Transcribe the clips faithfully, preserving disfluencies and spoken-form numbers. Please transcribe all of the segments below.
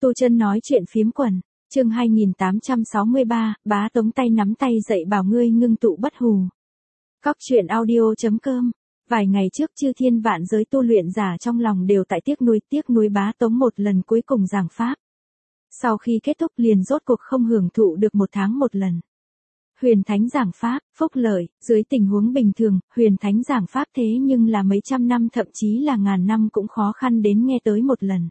Tu Chân nói chuyện phiếm quần, chương hai nghìn tám trăm sáu mươi ba, Bá Tống tay nắm tay dạy bảo ngươi ngưng tụ bất hù. Cóc truyện audio.com. Vài ngày trước chư thiên vạn giới tu luyện giả trong lòng đều tại tiếc nuối tiếc nuối Bá Tống một lần cuối cùng giảng pháp. Sau khi kết thúc liền rốt cuộc không hưởng thụ được một tháng một lần. Huyền Thánh giảng pháp, phúc lợi, dưới tình huống bình thường, Huyền Thánh giảng pháp thế nhưng là mấy trăm năm thậm chí là ngàn năm cũng khó khăn đến nghe tới một lần.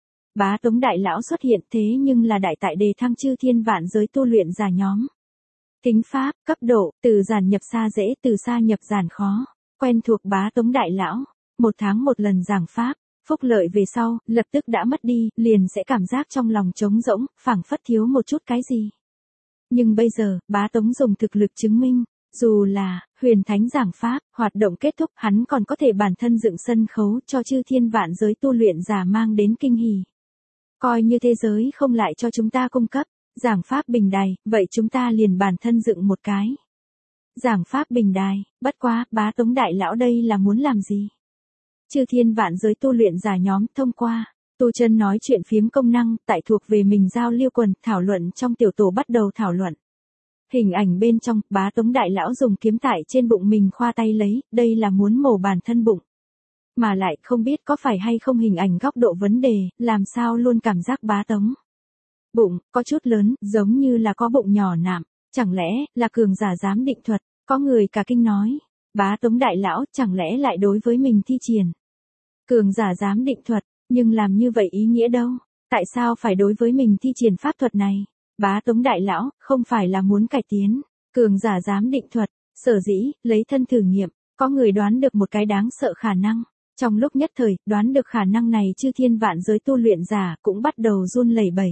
Bá Tống đại lão xuất hiện thế nhưng là đại tại đề thăng chư thiên vạn giới tu luyện giả nhóm. Tính pháp, cấp độ, từ giản nhập xa dễ, từ xa nhập giản khó. Quen thuộc Bá Tống đại lão, một tháng một lần giảng pháp, phúc lợi về sau, lập tức đã mất đi, liền sẽ cảm giác trong lòng trống rỗng, phảng phất thiếu một chút cái gì. Nhưng bây giờ, Bá Tống dùng thực lực chứng minh, dù là Huyền Thánh giảng pháp, hoạt động kết thúc, hắn còn có thể bản thân dựng sân khấu cho chư thiên vạn giới tu luyện giả mang đến kinh hỉ. Coi như thế giới không lại cho chúng ta cung cấp giảng pháp bình đài, vậy chúng ta liền bản thân dựng một cái giảng pháp bình đài. Bất quá, Bá Tống đại lão đây là muốn làm gì? Chư thiên vạn giới tu luyện giả nhóm thông qua Tu Chân nói chuyện phiếm công năng, tại thuộc về mình giao lưu quần, thảo luận trong tiểu tổ bắt đầu thảo luận. Hình ảnh bên trong, Bá Tống đại lão dùng kiếm tại trên bụng mình khoa tay lấy, đây là muốn mổ bản thân bụng. Mà lại không biết có phải hay không hình ảnh góc độ vấn đề, làm sao luôn cảm giác Bá Tống bụng có chút lớn, giống như là có bụng nhỏ nạm, chẳng lẽ là cường giả giám định thuật? Có người cả kinh nói, Bá Tống đại lão chẳng lẽ lại đối với mình thi triển cường giả giám định thuật, nhưng làm như vậy ý nghĩa đâu? Tại sao phải đối với mình thi triển pháp thuật này? Bá Tống đại lão không phải là muốn cải tiến cường giả giám định thuật, sở dĩ lấy thân thử nghiệm. Có người đoán được một cái đáng sợ khả năng. Trong lúc nhất thời, đoán được khả năng này chư thiên vạn giới tu luyện giả cũng bắt đầu run lẩy bẩy.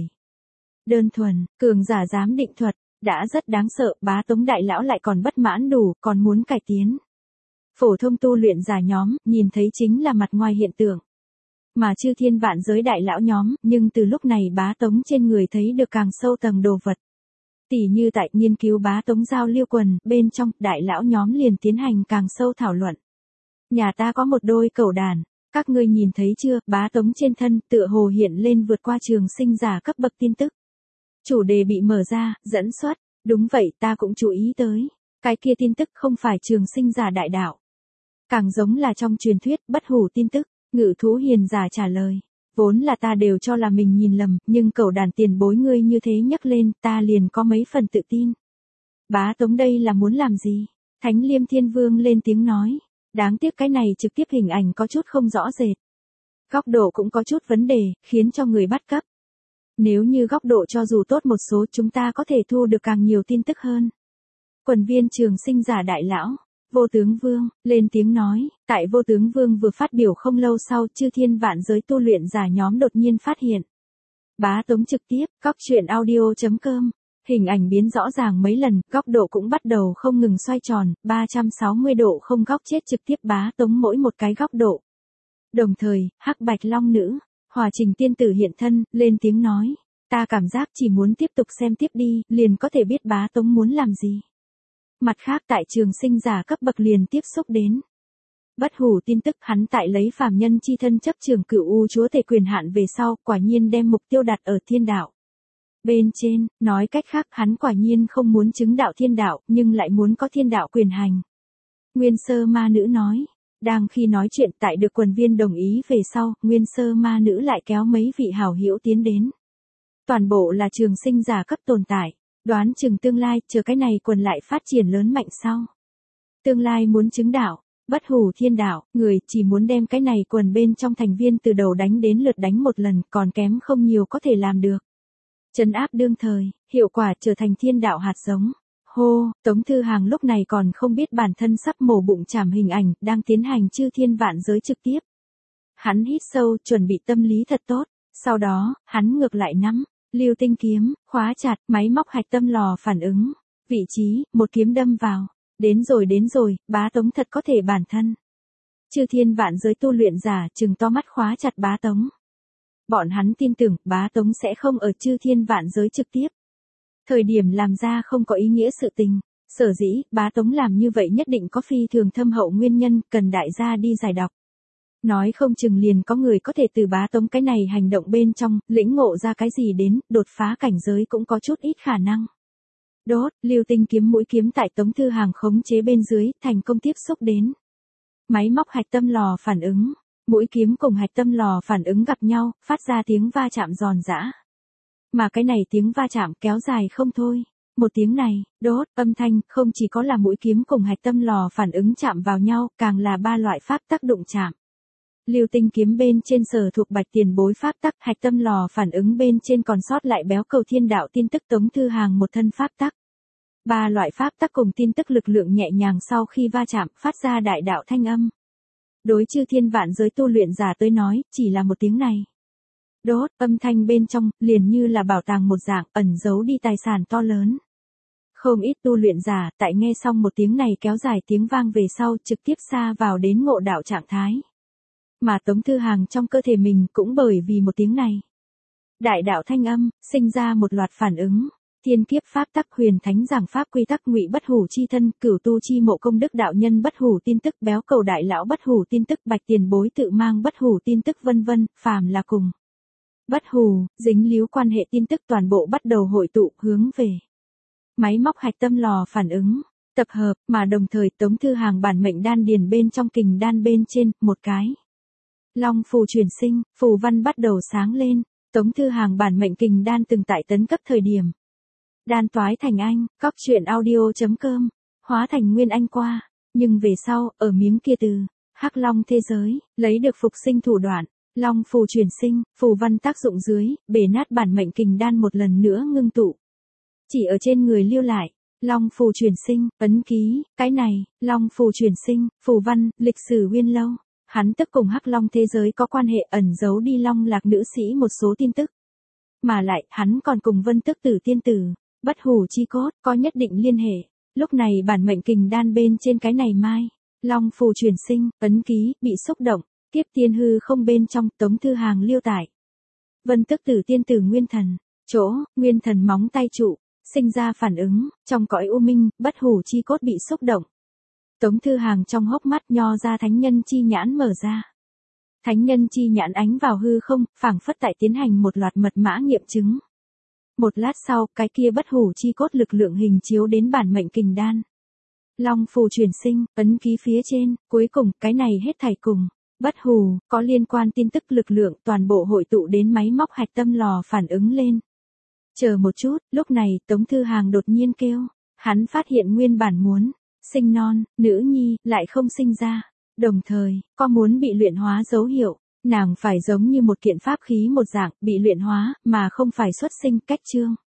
Đơn thuần, cường giả giám định thuật, đã rất đáng sợ, Bá Tống đại lão lại còn bất mãn đủ, còn muốn cải tiến. Phổ thông tu luyện giả nhóm, nhìn thấy chính là mặt ngoài hiện tượng. Mà chư thiên vạn giới đại lão nhóm, nhưng từ lúc này Bá Tống trên người thấy được càng sâu tầng đồ vật. Tỉ như tại nghiên cứu Bá Tống giao lưu quần, bên trong, đại lão nhóm liền tiến hành càng sâu thảo luận. Nhà ta có một đôi cẩu đàn, các ngươi nhìn thấy chưa? Bá Tống trên thân tựa hồ hiện lên vượt qua trường sinh giả cấp bậc tin tức. Chủ đề bị mở ra, dẫn xuất, đúng vậy, ta cũng chú ý tới. Cái kia tin tức không phải trường sinh giả đại đạo, càng giống là trong truyền thuyết bất hủ tin tức. Ngự thú hiền giả trả lời, vốn là ta đều cho là mình nhìn lầm, nhưng cẩu đàn tiền bối ngươi như thế nhắc lên, ta liền có mấy phần tự tin. Bá Tống đây là muốn làm gì? Thánh Liêm Thiên Vương lên tiếng nói. Đáng tiếc cái này trực tiếp hình ảnh có chút không rõ rệt. Góc độ cũng có chút vấn đề, khiến cho người bắt cấp. Nếu như góc độ cho dù tốt một số, chúng ta có thể thu được càng nhiều tin tức hơn. Quần viên trường sinh giả đại lão, Vô Tướng Vương, lên tiếng nói, tại Vô Tướng Vương vừa phát biểu không lâu sau, chư thiên vạn giới tu luyện giả nhóm đột nhiên phát hiện. Bá Tống trực tiếp, cóc truyện audio.com. Hình ảnh biến rõ ràng mấy lần, góc độ cũng bắt đầu không ngừng xoay tròn, ba trăm sáu mươi độ không góc chết trực tiếp Bá Tống mỗi một cái góc độ. Đồng thời, Hắc Bạch Long Nữ, Hòa Trình tiên tử hiện thân, lên tiếng nói, ta cảm giác chỉ muốn tiếp tục xem tiếp đi, liền có thể biết Bá Tống muốn làm gì. Mặt khác tại trường sinh giả cấp bậc liền tiếp xúc đến. Bất hủ tin tức hắn tại lấy phàm nhân chi thân chấp trường cửu u chúa tể quyền hạn về sau, quả nhiên đem mục tiêu đặt ở thiên đạo. Bên trên, nói cách khác hắn quả nhiên không muốn chứng đạo thiên đạo, nhưng lại muốn có thiên đạo quyền hành. Nguyên sơ ma nữ nói, đang khi nói chuyện tại được quần viên đồng ý về sau, nguyên sơ ma nữ lại kéo mấy vị hảo hữu tiến đến. Toàn bộ là trường sinh giả cấp tồn tại, đoán chừng tương lai, chờ cái này quần lại phát triển lớn mạnh sau. Tương lai muốn chứng đạo, bất hủ thiên đạo, người chỉ muốn đem cái này quần bên trong thành viên từ đầu đánh đến lượt đánh một lần, còn kém không nhiều có thể làm được. Trấn áp đương thời, hiệu quả trở thành thiên đạo hạt giống. Hô, Tống Thư Hàng lúc này còn không biết bản thân sắp mổ bụng chảm hình ảnh, đang tiến hành chư thiên vạn giới trực tiếp. Hắn hít sâu, chuẩn bị tâm lý thật tốt, sau đó, hắn ngược lại nắm, lưu tinh kiếm, khóa chặt, máy móc hạch tâm lò phản ứng. Vị trí, một kiếm đâm vào. Đến rồi đến rồi, Bá Tống thật có thể bản thân. Chư thiên vạn giới tu luyện giả trừng to mắt khóa chặt Bá Tống. Bọn hắn tin tưởng Bá Tống sẽ không ở chư thiên vạn giới trực tiếp. Thời điểm làm ra không có ý nghĩa sự tình. Sở dĩ, Bá Tống làm như vậy nhất định có phi thường thâm hậu nguyên nhân, cần đại gia đi giải đọc. Nói không chừng liền có người có thể từ bá tống cái này hành động bên trong, lĩnh ngộ ra cái gì đến, đột phá cảnh giới cũng có chút ít khả năng. Đốt, lưu tinh kiếm mũi kiếm tại Tống Thư Hàng khống chế bên dưới, thành công tiếp xúc đến. Máy móc hạch tâm lò phản ứng, mũi kiếm cùng hạch tâm lò phản ứng gặp nhau, phát ra tiếng va chạm giòn giã. Mà cái này tiếng va chạm kéo dài không thôi. Một tiếng này, đốt, âm thanh, không chỉ có là mũi kiếm cùng hạch tâm lò phản ứng chạm vào nhau, càng là ba loại pháp tác động chạm. Lưu tinh kiếm bên trên sở thuộc bạch tiền bối pháp tắc, hạch tâm lò phản ứng bên trên còn sót lại béo cầu thiên đạo tin tức Tống Thư Hàng một thân pháp tắc. Ba loại pháp tắc cùng tin tức lực lượng nhẹ nhàng sau khi va chạm, phát ra đại đạo thanh âm. Đối chư thiên vạn giới tu luyện giả tới nói, chỉ là một tiếng này. Đốt, âm thanh bên trong, liền như là bảo tàng một dạng, ẩn giấu đi tài sản to lớn. Không ít tu luyện giả, tại nghe xong một tiếng này kéo dài tiếng vang về sau, trực tiếp xa vào đến ngộ đạo trạng thái. Mà Tống Thư Hàng trong cơ thể mình cũng bởi vì một tiếng này. Đại đạo thanh âm, sinh ra một loạt phản ứng. Thiên kiếp pháp tắc huyền thánh giảng pháp quy tắc ngụy bất hủ chi thân, cửu tu chi mộ công đức đạo nhân bất hủ tin tức, béo cầu đại lão bất hủ tin tức, bạch tiền bối tự mang bất hủ tin tức vân vân, phàm là cùng. Bất hủ, dính líu quan hệ tin tức toàn bộ bắt đầu hội tụ, hướng về. Máy móc hạch tâm lò phản ứng, tập hợp, mà đồng thời Tống Thư Hàng bản mệnh đan điền bên trong kình đan bên trên, một cái. Long phù chuyển sinh, phù văn bắt đầu sáng lên, Tống Thư Hàng bản mệnh kình đan từng tại tấn cấp thời điểm. Đan toái thành anh, cóc truyện audio.com, hóa thành nguyên anh qua, nhưng về sau, ở miếng kia từ, hắc long thế giới, lấy được phục sinh thủ đoạn, long phù chuyển sinh, phù văn tác dụng dưới, bể nát bản mệnh kình đan một lần nữa ngưng tụ. Chỉ ở trên người lưu lại, long phù chuyển sinh, ấn ký, cái này, long phù chuyển sinh, phù văn, lịch sử uyên lâu. Hắn tức cùng hắc long thế giới có quan hệ ẩn giấu đi long lạc nữ sĩ một số tin tức. Mà lại, hắn còn cùng vân tức tử tiên tử, bất hủ chi cốt, có nhất định liên hệ. Lúc này bản mệnh kình đan bên trên cái này mai, long phù chuyển sinh, ấn ký, bị xúc động, tiếp tiên hư không bên trong, Tống Thư Hàng liêu tải. Vân tức tử tiên tử nguyên thần, chỗ, nguyên thần móng tay trụ, sinh ra phản ứng, trong cõi u minh, bất hủ chi cốt bị xúc động. Tống Thư Hàng trong hốc mắt nho ra thánh nhân chi nhãn mở ra. Thánh nhân chi nhãn ánh vào hư không, phảng phất tại tiến hành một loạt mật mã nghiệm chứng. Một lát sau, cái kia bất hủ chi cốt lực lượng hình chiếu đến bản mệnh kình đan. Long phù chuyển sinh, ấn ký phía trên, cuối cùng, cái này hết thảy cùng. Bất hủ, có liên quan tin tức lực lượng toàn bộ hội tụ đến máy móc hạch tâm lò phản ứng lên. Chờ một chút, lúc này, Tống Thư Hàng đột nhiên kêu. Hắn phát hiện nguyên bản muốn sinh non, nữ nhi, lại không sinh ra. Đồng thời, có muốn bị luyện hóa dấu hiệu, nàng phải giống như một kiện pháp khí một dạng, bị luyện hóa, mà không phải xuất sinh cách chương.